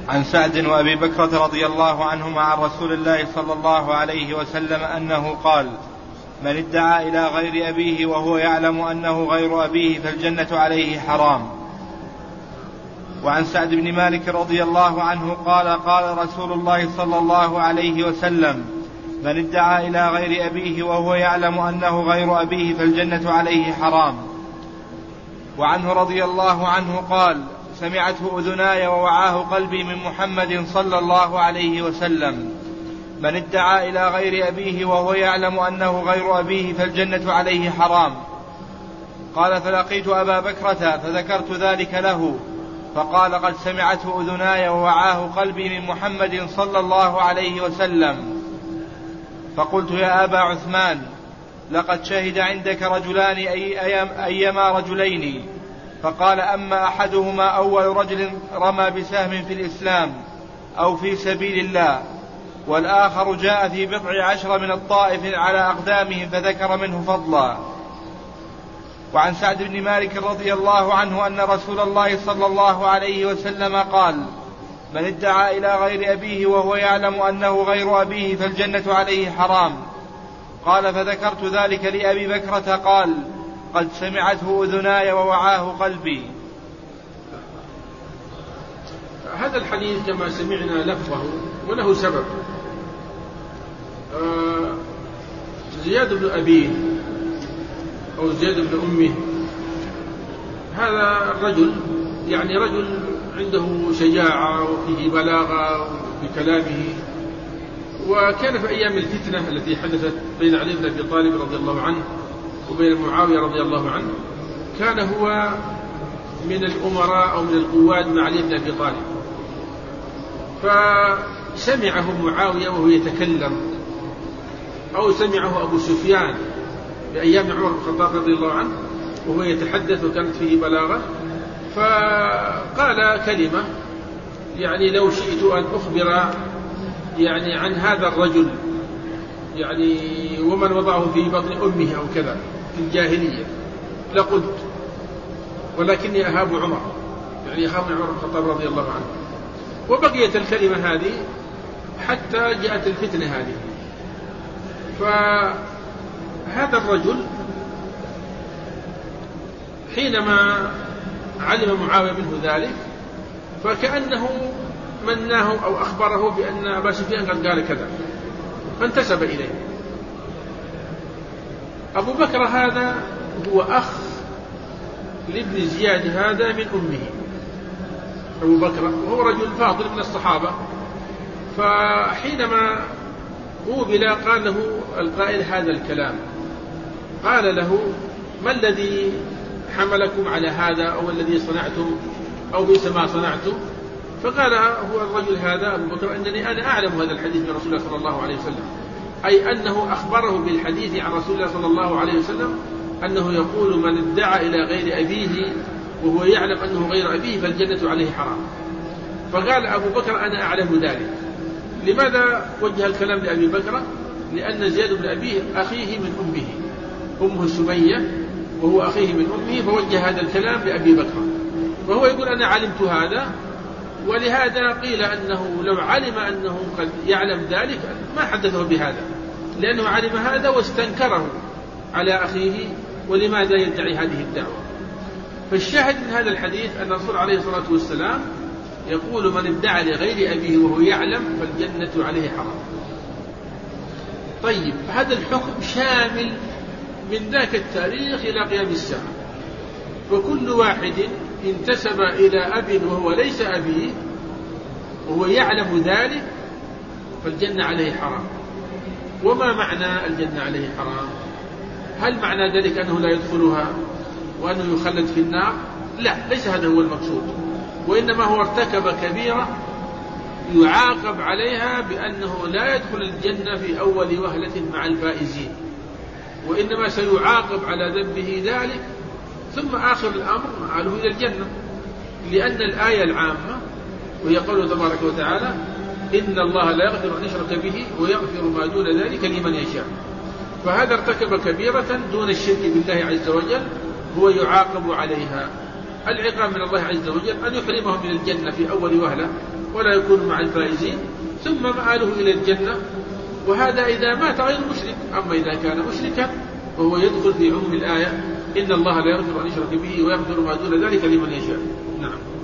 عن سعد وأبي بكرة رضي الله عنهما عن رسول الله صلى الله عليه وسلم أنه قال: من ادعى إلى غير أبيه وهو يعلم أنه غير أبيه فالجنة عليه حرام. وعن سعد بن مالك رضي الله عنه قال: قال رسول الله صلى الله عليه وسلم: من ادعى إلى غير أبيه وهو يعلم أنه غير أبيه فالجنة عليه حرام. وعنه رضي الله عنه قال: سمعته أذناي ووعاه قلبي من محمد صلى الله عليه وسلم: من ادعى إلى غير أبيه وهو يعلم أنه غير أبيه فالجنة عليه حرام. قال: فلقيت أبا بكرة فذكرت ذلك له فقال: قد سمعته أذناي ووعاه قلبي من محمد صلى الله عليه وسلم. فقلت: يا أبا عثمان، لقد شهد عندك رجلان أيما رجلين. فقال: أما أحدهما أول رجل رمى بسهم في الإسلام أو في سبيل الله، والآخر جاء في 10 من الطائف على أقدامهم فذكر منه فضلا. وعن سعد بن مالك رضي الله عنه أن رسول الله صلى الله عليه وسلم قال: من ادعى إلى غير أبيه وهو يعلم أنه غير أبيه فالجنة عليه حرام. قال: فذكرت ذلك لأبي بكرة قال: قد سمعته أذناي ووعاه قلبي. هذا الحديث كما سمعنا لفظه وله سبب. زياد بن أبيه أو زياد بن أمه، هذا الرجل يعني رجل عنده شجاعة وفيه بلاغة بكلامه، وكان في أيام الفتنة التي حدثت بين علي بن أبي طالب رضي الله عنه وبين معاوية رضي الله عنه، كان هو من الأمراء أو من القواد مع علي بن أبي طالب، فسمعه معاوية وهو يتكلم، أو سمعه أبو سفيان في أيام عمر بن الخطاب رضي الله عنه وهو يتحدث وكانت فيه بلاغة، فقال كلمة يعني لو شئت أن أخبر يعني عن هذا الرجل يعني ومن وضعه في بطن أمه أو كذا في الجاهلية لقلت، ولكني أهاب عمر، يعني أهاب عمر بن الخطاب رضي الله عنه. وبقيت الكلمة هذه حتى جاءت الفتنة هذه. فهذا الرجل حينما علم معاوية منه ذلك فكأنه مناه أو أخبره بأن أبا سفيان قد قال كذا، فانتسب إليه. أبو بكر هذا هو أخ لابن زياد هذا من أمه، أبو بكر وهو رجل فاضل من الصحابة. فحينما قوبل قال له القائل هذا الكلام، قال له: ما الذي حملكم على هذا أو الذي صنعتم أو بئس ما صنعتم؟ فقال هو الرجل هذا أبو بكر: أنني أنا أعلم هذا الحديث من رسول الله صلى الله عليه وسلم، أي أنه أخبره بالحديث عن رسول الله صلى الله عليه وسلم أنه يقول: من ادعى إلى غير أبيه وهو يعلم أنه غير أبيه فالجنة عليه حرام. فقال أبو بكر: أنا أعلم ذلك. لماذا وجه الكلام لأبي بكر؟ لأن زياد بن أبيه أخيه من أمه سمية وهو أخيه من أمه، فوجه هذا الكلام لأبي بكر، وهو يقول: أنا علمت هذا. ولهذا قيل أنه لو علم أنه قد يعلم ذلك ما حدثه بهذا، لأنه علم هذا واستنكره على أخيه، ولماذا يدعي هذه الدعوة؟ فالشاهد من هذا الحديث أن الرسول عليه الصلاة والسلام يقول: من ادعى لغير أبيه وهو يعلم فالجنة عليه حرام. طيب، هذا الحكم شامل من ذاك التاريخ إلى قيام الساعة، وكل واحد انتسب إلى أب وهو ليس أبيه وهو يعلم ذلك فالجنة عليه حرام. وما معنى الجنة عليه حرام؟ هل معنى ذلك أنه لا يدخلها وأنه يخلد في النار؟ لا، ليس هذا هو المقصود، وإنما هو ارتكب كبيرة يعاقب عليها بأنه لا يدخل الجنة في أول وهلة مع الفائزين، وإنما سيعاقب على ذنبه ذلك، ثم آخر الأمر معاله إلى الجنة، لأن الآية العامة وهي قوله تبارك وتعالى: إن الله لا يغفر أن يشرك به ويغفر ما دون ذلك لمن يشاء. فهذا ارتكب كبيرة دون الشرك بالله عز وجل، هو يعاقب عليها. العقاب من الله عز وجل أن يحرمهم من الجنة في أول وهلة ولا يكون مع الفائزين، ثم مآله إلى الجنة. وهذا إذا مات غير مشرك. أما إذا كان مشركا فهو يدخل في عموم الآية: إن الله لا يغفر أن يشرك به ويغفر ما دون ذلك لمن يشاء. نعم.